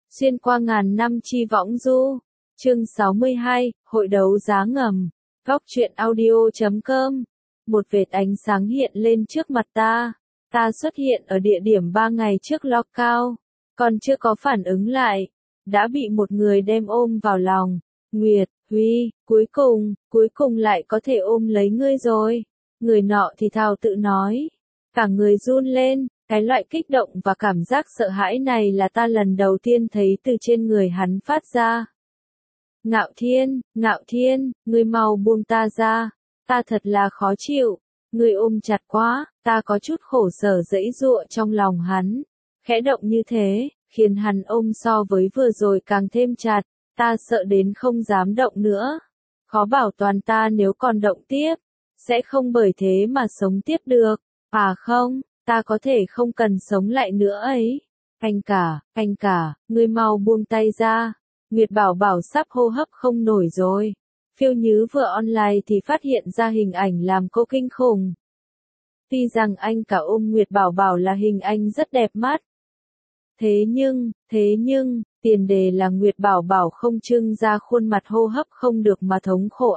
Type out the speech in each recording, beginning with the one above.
Xuyên qua ngàn năm chi võng du. Chương 62, Hội đấu giá ngầm. Góc truyện audio.com. Một vệt ánh sáng hiện lên trước mặt ta. Ta xuất hiện ở địa điểm 3 ngày trước lockout. Còn chưa có phản ứng lại. Đã bị một người đem ôm vào lòng. Nguyệt, Huy, cuối cùng lại có thể ôm lấy ngươi rồi. Người nọ thì thào tự nói. Cả người run lên. Cái loại kích động và cảm giác sợ hãi này là ta lần đầu tiên thấy từ trên người hắn phát ra. Ngạo Thiên, ngươi mau buông ta ra, ta thật là khó chịu, ngươi ôm chặt quá, ta có chút khổ sở giãy giụa trong lòng hắn. Khẽ động như thế, khiến hắn ôm so với vừa rồi càng thêm chặt, ta sợ đến không dám động nữa. Khó bảo toàn ta nếu còn động tiếp, sẽ không bởi thế mà sống tiếp được, à không. Ta có thể không cần sống lại nữa ấy. Anh cả, ngươi mau buông tay ra. Nguyệt Bảo Bảo sắp hô hấp không nổi rồi. Phiêu Nhứ vừa online thì phát hiện ra hình ảnh làm cô kinh khủng. Tuy rằng anh cả ôm Nguyệt Bảo Bảo là hình ảnh rất đẹp mắt. Thế nhưng, tiền đề là Nguyệt Bảo Bảo không trưng ra khuôn mặt hô hấp không được mà thống khổ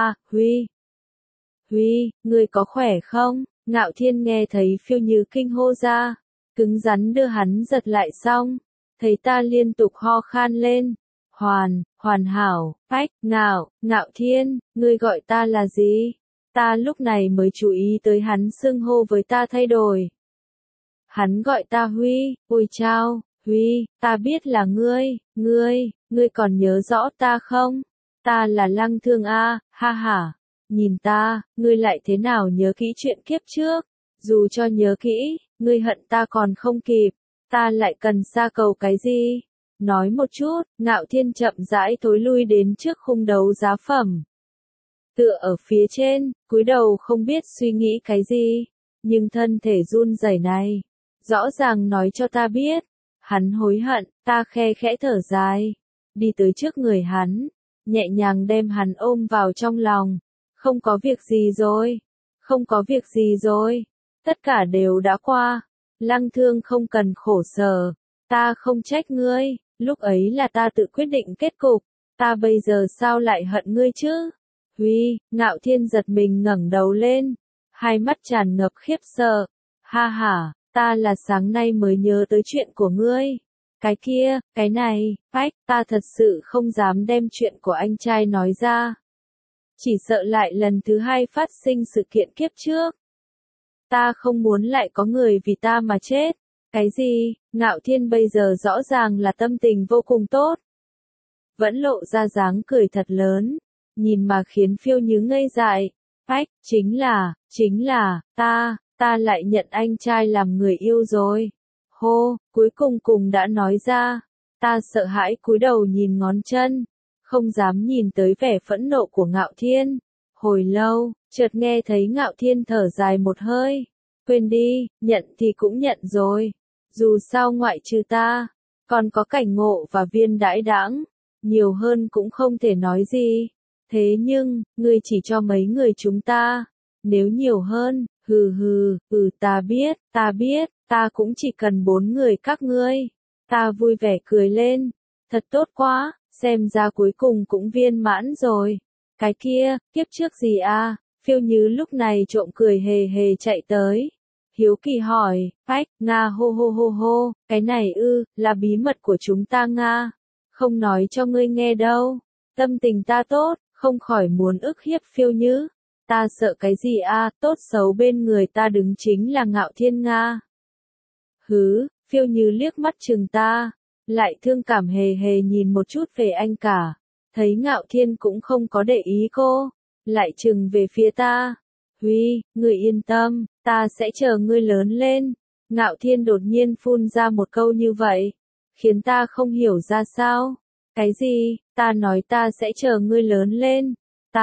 Huy, ngươi có khỏe không? Ngạo Thiên nghe thấy Phiêu Nhứ kinh hô ra, cứng rắn đưa hắn giật lại xong, thấy ta liên tục ho khan lên. Hoàn hảo, Ngạo Thiên, ngươi gọi ta là gì? Ta lúc này mới chú ý tới hắn xưng hô với ta thay đổi. Hắn gọi ta Huy, ôi chao, Huy, ta biết là ngươi còn nhớ rõ ta không? Ta là Lăng Thương a, ha ha. Nhìn ta, ngươi lại thế nào nhớ kỹ chuyện kiếp trước? Dù cho nhớ kỹ, ngươi hận ta còn không kịp, ta lại cần xa cầu cái gì? Nói một chút, Ngạo Thiên chậm rãi thối lui đến trước khung đấu giá phẩm. Tựa ở phía trên, cúi đầu không biết suy nghĩ cái gì, nhưng thân thể run rẩy này, rõ ràng nói cho ta biết, hắn hối hận, ta khe khẽ thở dài, đi tới trước người hắn, nhẹ nhàng đem hắn ôm vào trong lòng. Không có việc gì rồi, tất cả đều đã qua, Lăng Thương không cần khổ sở, ta không trách ngươi, lúc ấy là ta tự quyết định kết cục, ta bây giờ sao lại hận ngươi chứ? Huy, Ngạo Thiên giật mình ngẩng đầu lên, hai mắt tràn ngập khiếp sợ, ha ha, ta là sáng nay mới nhớ tới chuyện của ngươi. Cái kia, cái này, ta thật sự không dám đem chuyện của anh trai nói ra. Chỉ sợ lại lần thứ hai phát sinh sự kiện kiếp trước. Ta không muốn lại có người vì ta mà chết. Cái gì? Ngạo Thiên bây giờ rõ ràng là tâm tình vô cùng tốt. Vẫn lộ ra dáng cười thật lớn. Nhìn mà khiến Phiêu Nhứ ngây dại. Chính là, ta lại nhận anh trai làm người yêu rồi. Hô, cuối cùng đã nói ra. Ta sợ hãi cúi đầu nhìn ngón chân. Không dám nhìn tới vẻ phẫn nộ của Ngạo Thiên. Hồi lâu, chợt nghe thấy Ngạo Thiên thở dài một hơi. Quên đi, nhận thì cũng nhận rồi. Dù sao ngoại trừ ta, còn có Cảnh Ngộ và Viên Đãi Đãng, nhiều hơn cũng không thể nói gì. Thế nhưng, ngươi chỉ cho mấy người chúng ta. Nếu nhiều hơn, ta biết, ta cũng chỉ cần 4 người các ngươi. Ta vui vẻ cười lên. Thật tốt quá. Xem ra cuối cùng cũng viên mãn rồi. Cái kia, kiếp trước gì à? Phiêu Nhứ lúc này trộm cười hề hề chạy tới. Hiếu kỳ hỏi, Nga hô, cái này là bí mật của chúng ta Nga. Không nói cho ngươi nghe đâu. Tâm tình ta tốt, không khỏi muốn ức hiếp Phiêu Nhứ. Ta sợ cái gì à, tốt xấu bên người ta đứng chính là Ngạo Thiên Nga. Phiêu Nhứ liếc mắt chừng ta. Lại thương cảm hề hề nhìn một chút về anh cả, thấy Ngạo Thiên cũng không có để ý cô, lại chừng về phía ta. Huy, ngươi yên tâm, ta sẽ chờ ngươi lớn lên. Ngạo Thiên đột nhiên phun ra một câu như vậy, khiến ta không hiểu ra sao. Cái gì? Ta nói ta sẽ chờ ngươi lớn lên.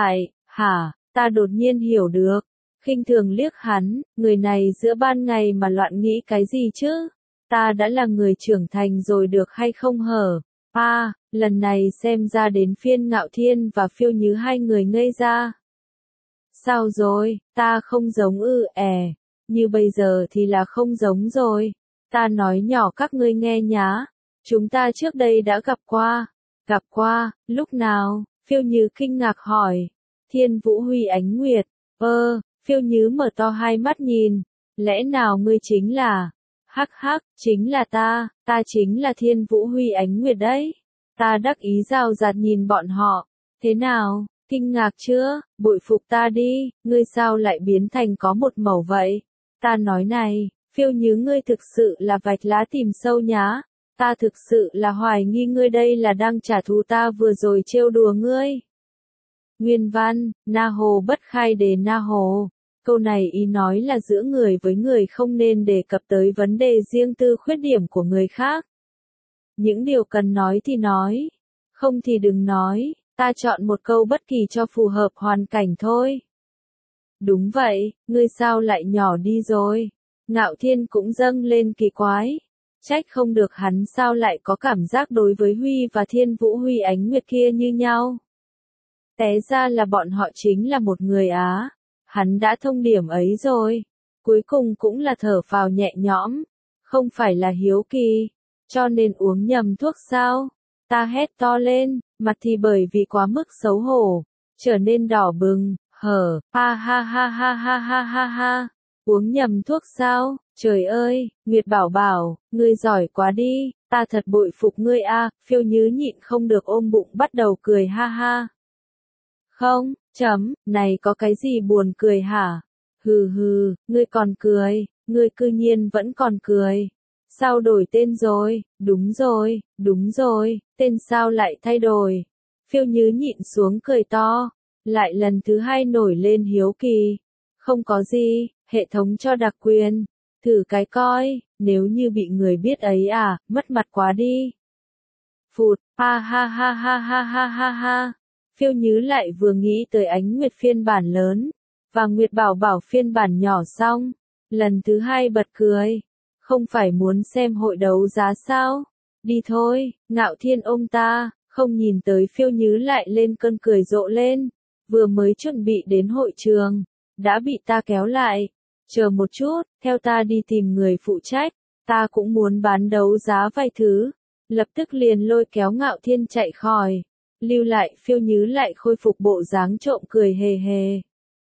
Ta đột nhiên hiểu được, khinh thường liếc hắn, người này giữa ban ngày mà loạn nghĩ cái gì chứ? Ta đã là người trưởng thành rồi được hay không hở? Lần này xem ra đến phiên Ngạo Thiên và Phiêu Nhứ hai người ngây ra. Sao rồi, ta không giống như bây giờ thì là không giống rồi. Ta nói nhỏ các ngươi nghe nhá, Chúng ta trước đây đã gặp qua. Gặp qua, lúc nào? Phiêu Như kinh ngạc hỏi. Thiên Vũ Huy Ánh Nguyệt. Phiêu Như mở to hai mắt nhìn. Lẽ nào ngươi chính là? Hắc hắc, chính là ta chính là Thiên Vũ Huy Ánh Nguyệt đấy. Ta đắc ý rào rạt nhìn bọn họ. Thế nào, kinh ngạc chưa? Bội phục ta đi, ngươi sao lại biến thành có một màu vậy? Ta nói này, Phiêu Như ngươi thực sự là vạch lá tìm sâu nhá. Ta thực sự là hoài nghi ngươi đây là đang trả thù ta vừa rồi trêu đùa ngươi. Nguyên văn, na hồ bất khai đề na hồ. Câu này ý nói là giữa người với người không nên đề cập tới vấn đề riêng tư khuyết điểm của người khác. Những điều cần nói thì nói, không thì đừng nói, ta chọn một câu bất kỳ cho phù hợp hoàn cảnh thôi. Đúng vậy, ngươi sao lại nhỏ đi rồi? Ngạo Thiên cũng dâng lên kỳ quái. Trách không được hắn sao lại có cảm giác đối với Huy và Thiên Vũ Huy Ánh Nguyệt kia như nhau. Té ra là bọn họ chính là một người Á. Hắn đã thông điểm ấy rồi. Cuối cùng cũng là thở phào nhẹ nhõm. Không phải là hiếu kỳ. Cho nên uống nhầm thuốc sao? Ta hét to lên, mặt thì bởi vì quá mức xấu hổ. Trở nên đỏ bừng, ha ha ha ha ha ha ha ha. Uống nhầm thuốc sao? Trời ơi, Nguyệt Bảo Bảo, ngươi giỏi quá đi, ta thật bội phục ngươi a. Phiêu Như nhịn không được ôm bụng bắt đầu cười ha ha. Không, này có cái gì buồn cười hả? Hừ hừ, ngươi còn cười, ngươi cư nhiên vẫn còn cười. Sao đổi tên rồi? Đúng rồi, tên sao lại thay đổi? Phiêu Như nhịn xuống cười to, lại lần thứ hai nổi lên hiếu kỳ. Không có gì, hệ thống cho đặc quyền. Thử cái coi, nếu như bị người biết ấy à, mất mặt quá đi. Phụt, ha ha ha ha ha ha ha ha. Phiêu Như lại vừa nghĩ tới Ánh Nguyệt phiên bản lớn, và Nguyệt Bảo Bảo phiên bản nhỏ xong, lần thứ hai bật cười. Không phải muốn xem hội đấu giá sao? Đi thôi, Ngạo Thiên ôm ta, không nhìn tới Phiêu Như lại lên cơn cười rộ lên, vừa mới chuẩn bị đến hội trường, đã bị ta kéo lại. Chờ một chút, theo ta đi tìm người phụ trách, ta cũng muốn bán đấu giá vài thứ. Lập tức liền lôi kéo Ngạo Thiên chạy khỏi, lưu lại Phiêu Như lại khôi phục bộ dáng trộm cười hề hề.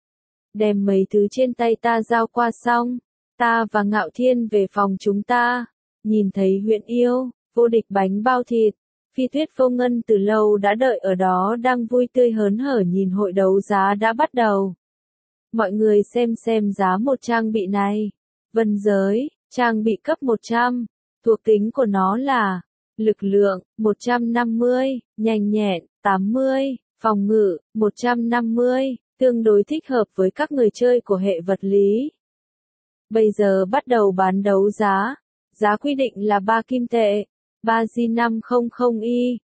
Đem mấy thứ trên tay ta giao qua xong, ta và Ngạo Thiên về phòng chúng ta, nhìn thấy Huyền Yêu, Vô Địch bánh bao thịt, Phi Tuyết Vô Ngân từ lâu đã đợi ở đó đang vui tươi hớn hở nhìn hội đấu giá đã bắt đầu. Mọi người xem giá một trang bị này. Vân giới, trang bị cấp 100, thuộc tính của nó là lực lượng 150, nhanh nhẹn 80, phòng ngự 150, tương đối thích hợp với các người chơi của hệ vật lý. Bây giờ bắt đầu bán đấu giá. Giá quy định là 3 kim tệ, 3G500Y,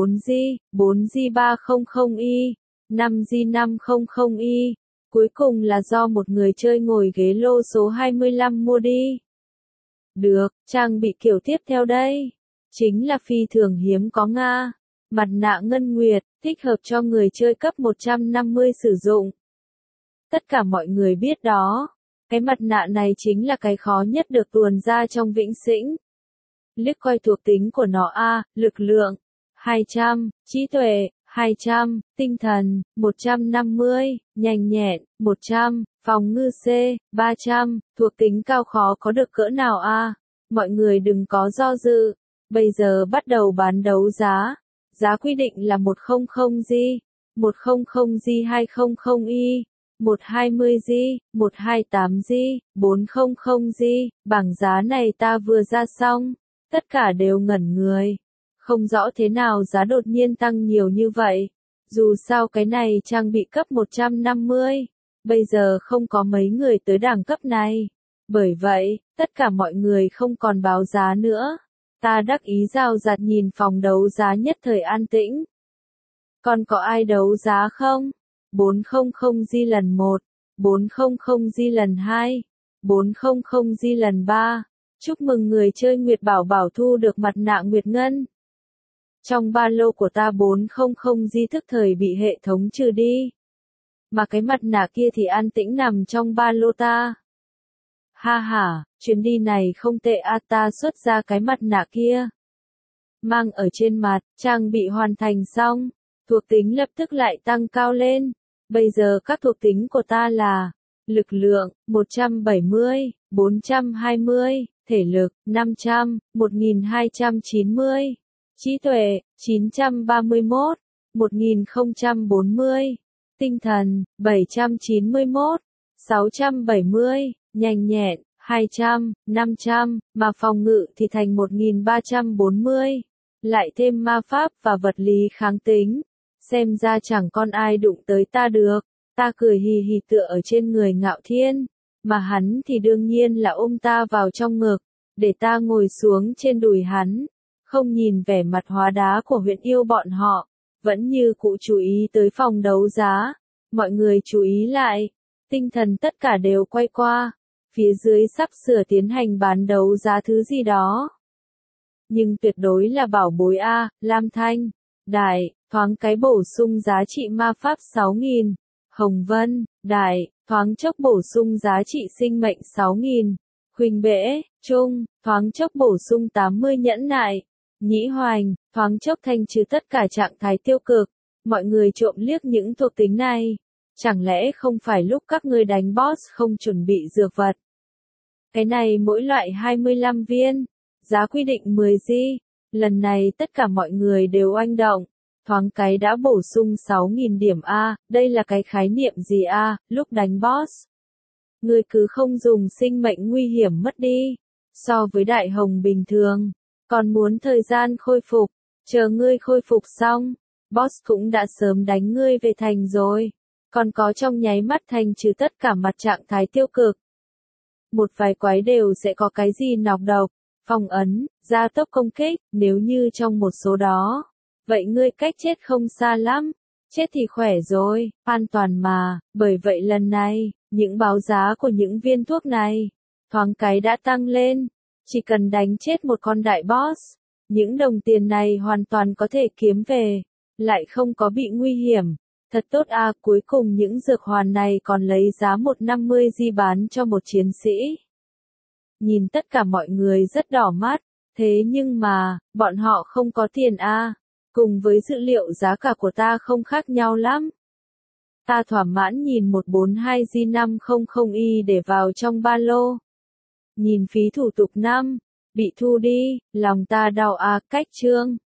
4G300Y, 5G500Y. Cuối cùng là do một người chơi ngồi ghế lô số 25 mua đi. Được, trang bị kiểu tiếp theo đây. Chính là phi thường hiếm có Nga. Mặt nạ ngân nguyệt, thích hợp cho người chơi cấp 150 sử dụng. Tất cả mọi người biết đó. Cái mặt nạ này chính là cái khó nhất được tuồn ra trong Vĩnh Sĩnh. Liếc coi thuộc tính của nó a, lực lượng 200, trí tuệ 200, tinh thần 150, nhanh nhẹn 100, phòng ngự C 300, thuộc tính cao khó có được cỡ nào a? Mọi người đừng có do dự. Bây giờ bắt đầu bán đấu giá. Giá quy định là 100G, 100G 200Y, 120G, 128G, 400G. Bảng giá này ta vừa ra xong, tất cả đều ngẩn người. Không rõ thế nào giá đột nhiên tăng nhiều như vậy. Dù sao cái này trang bị cấp 150, bây giờ không có mấy người tới đẳng cấp này. Bởi vậy, tất cả mọi người không còn báo giá nữa. Ta đắc ý rào rạt nhìn phòng đấu giá nhất thời an tĩnh. Còn có ai đấu giá không? 400G lần 1, 400G lần 2, 400G lần 3. Chúc mừng người chơi Nguyệt Bảo Bảo thu được mặt nạ Nguyệt Ngân. Trong ba lô của ta 400G tức thời bị hệ thống trừ đi. Mà cái mặt nạ kia thì an tĩnh nằm trong ba lô ta. Ha ha, chuyến đi này không tệ a, ta xuất ra cái mặt nạ kia. mang ở trên mặt, trang bị hoàn thành xong, thuộc tính lập tức lại tăng cao lên. Bây giờ các thuộc tính của ta là lực lượng 170, 420, thể lực 500, 1290, trí tuệ 931, 1040, tinh thần 791, 670, nhanh nhẹn 200, 500, mà phòng ngự thì thành 1340, lại thêm ma pháp và vật lý kháng tính. Xem ra chẳng con ai đụng tới ta được. Ta cười hì hì tựa ở trên người Ngạo Thiên, mà hắn thì đương nhiên là ôm ta vào trong ngực, để ta ngồi xuống trên đùi hắn, không nhìn vẻ mặt hóa đá của huyện yêu bọn họ, vẫn như cũ chú ý tới phòng đấu giá. Mọi người chú ý lại, tinh thần tất cả đều quay qua, phía dưới sắp sửa tiến hành bán đấu giá thứ gì đó. Nhưng tuyệt đối là bảo bối A, Lam Thanh, Đại, thoáng cái bổ sung giá trị ma pháp 6.000, Hồng Vân, Đại, thoáng chốc bổ sung giá trị sinh mệnh 6.000, Huỳnh Bễ, Trung, thoáng chốc bổ sung 80 nhẫn nại, Nhĩ Hoành, thoáng chốc thanh trừ tất cả trạng thái tiêu cực. Mọi người trộm liếc những thuộc tính này. Chẳng lẽ không phải lúc các ngươi đánh boss không chuẩn bị dược vật? Cái này mỗi loại 25 viên, giá quy định 10 gi. Lần này tất cả mọi người đều oanh động. Thoáng cái đã bổ sung 6.000 điểm A, đây là cái khái niệm gì A, lúc đánh boss? Ngươi cứ không dùng sinh mệnh nguy hiểm mất đi. So với đại hồng bình thường, còn muốn thời gian khôi phục, chờ ngươi khôi phục xong, boss cũng đã sớm đánh ngươi về thành rồi. Còn có trong nháy mắt thành trừ tất cả mặt trạng thái tiêu cực. Một vài quái đều sẽ có cái gì nọc độc, phong ấn, gia tốc công kích, nếu như trong một số đó. Vậy ngươi cách chết không xa lắm, chết thì khỏe rồi, an toàn mà, bởi vậy lần này, những báo giá của những viên thuốc này, thoáng cái đã tăng lên, chỉ cần đánh chết một con đại boss, những đồng tiền này hoàn toàn có thể kiếm về, lại không có bị nguy hiểm, thật tốt à, cuối cùng những dược hoàn này còn lấy giá 150 gi bán cho một chiến sĩ. Nhìn tất cả mọi người rất đỏ mắt, thế nhưng mà, bọn họ không có tiền à. Cùng với dữ liệu giá cả của ta không khác nhau lắm. Ta thỏa mãn nhìn 142 G500 y để vào trong ba lô. Nhìn phí thủ tục năm, bị thu đi, lòng ta đau à, cách chương.